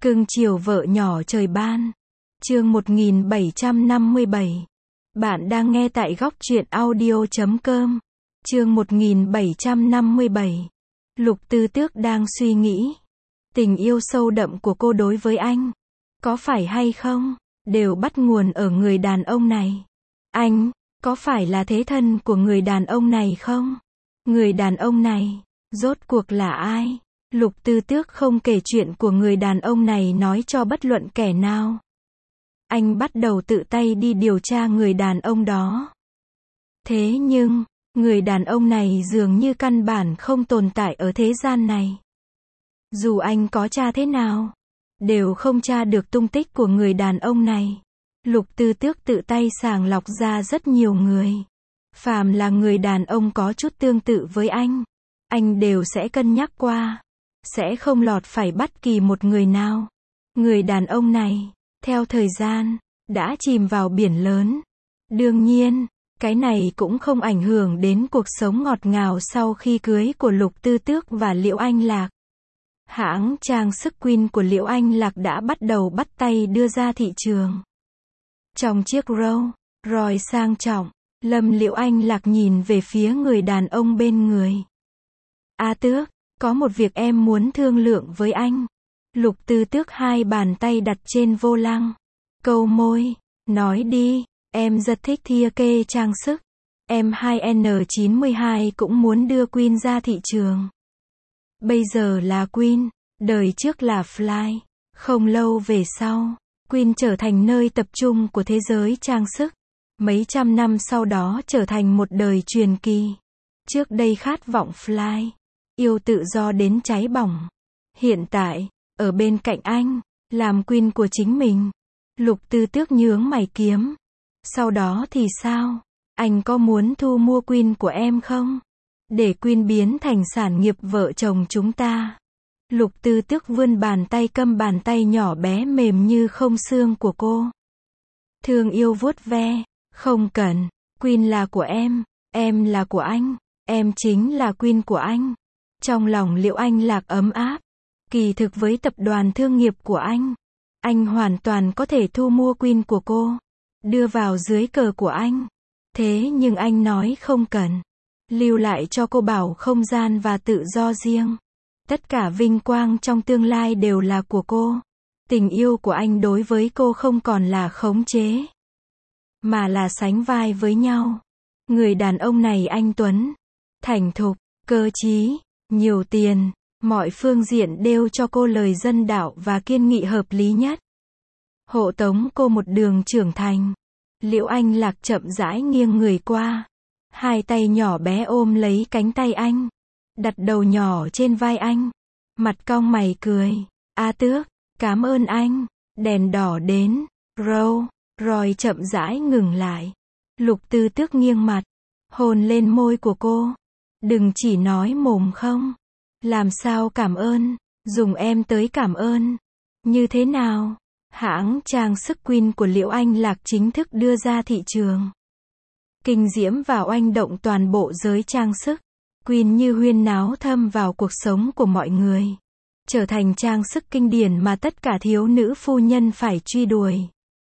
Cưng chiều vợ nhỏ trời ban. Chương 1757. Bạn đang nghe tại góc truyện audio.com. Chương 1757. Lục Tư Tước đang suy nghĩ. Tình yêu sâu đậm của cô đối với anh, có phải hay không, đều bắt nguồn ở người đàn ông này. Anh, có phải là thế thân của người đàn ông này không? Người đàn ông này, rốt cuộc là ai? Lục Tư Tước không kể chuyện của người đàn ông này nói cho bất luận kẻ nào. Anh bắt đầu tự tay đi điều tra người đàn ông đó. Thế nhưng, người đàn ông này dường như căn bản không tồn tại ở thế gian này. Dù anh có tra thế nào, đều không tra được tung tích của người đàn ông này. Lục Tư Tước tự tay sàng lọc ra rất nhiều người. Phàm là người đàn ông có chút tương tự với anh đều sẽ cân nhắc qua. Sẽ không lọt phải bất kỳ một người nào. Người đàn ông này, theo thời gian, đã chìm vào biển lớn. Đương nhiên, cái này cũng không ảnh hưởng đến cuộc sống ngọt ngào sau khi cưới của Lục Tư Tước và Liễu Anh Lạc. Hãng trang sức Queen của Liễu Anh Lạc đã bắt đầu bắt tay đưa ra thị trường. Trong chiếc Rolls Royce sang trọng, Liễu Anh Lạc nhìn về phía người đàn ông bên người. A Tước, có một việc em muốn thương lượng với anh. Lục Tư Tước hai bàn tay đặt trên vô lăng. Câu môi, nói đi, em rất thích thìa kê trang sức. Em 2N92 cũng muốn đưa Queen ra thị trường. Bây giờ là Queen, đời trước là Fly. Không lâu về sau, Queen trở thành nơi tập trung của thế giới trang sức. Mấy trăm năm sau đó trở thành một đời truyền kỳ. Trước đây khát vọng Fly, yêu tự do đến cháy bỏng. Hiện tại, ở bên cạnh anh, làm Queen của chính mình. Lục Tư Tước nhướng mày kiếm. Sau đó thì sao? Anh có muốn thu mua Queen của em không? Để Queen biến thành sản nghiệp vợ chồng chúng ta. Lục Tư Tước vươn bàn tay cầm bàn tay nhỏ bé mềm như không xương của cô. Thương yêu vuốt ve. Không cần, Queen là của em là của anh, em chính là Queen của anh. Trong lòng Liễu Anh Lạc ấm áp. Kỳ thực với tập đoàn thương nghiệp của anh hoàn toàn có thể thu mua Queen của cô, đưa vào dưới cờ của anh. Thế nhưng anh nói không cần, lưu lại cho cô bảo không gian và tự do riêng. Tất cả vinh quang trong tương lai đều là của cô. Tình yêu của anh đối với cô không còn là khống chế, mà là sánh vai với nhau. Người đàn ông này anh tuấn, thành thục, cơ trí, nhiều tiền, mọi phương diện đều cho cô lời dân đạo và kiên nghị hợp lý nhất. Hộ tống cô một đường trưởng thành. Liễu Anh Lạc chậm rãi nghiêng người qua. Hai tay nhỏ bé ôm lấy cánh tay anh. Đặt đầu nhỏ trên vai anh. Mặt cong mày cười. A Tước, cảm ơn anh. Đèn đỏ đến. Rolls Royce chậm rãi ngừng lại. Lục Tư Tước nghiêng mặt, hôn lên môi của cô. Đừng chỉ nói mồm không. Làm sao cảm ơn, dùng em tới cảm ơn. Như thế nào? Hãng trang sức Queen của Liễu Anh Lạc chính thức đưa ra thị trường. Kinh diễm và oanh động toàn bộ giới trang sức. Queen như huyên náo thâm vào cuộc sống của mọi người. Trở thành trang sức kinh điển mà tất cả thiếu nữ phu nhân phải truy đuổi.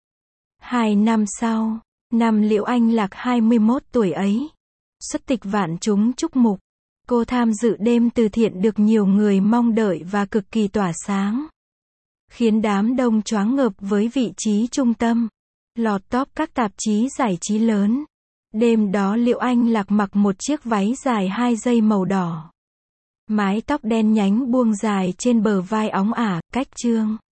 2 năm sau, năm Liễu Anh Lạc 21 tuổi ấy, xuất tịch vạn chúng chúc mục. Cô tham dự đêm từ thiện được nhiều người mong đợi và cực kỳ tỏa sáng. Khiến đám đông choáng ngợp với vị trí trung tâm. Lọt top các tạp chí giải trí lớn. Đêm đó Liễu Anh Lạc mặc một chiếc váy dài 2 dây màu đỏ. Mái tóc đen nhánh buông dài trên bờ vai óng ả, cách trương.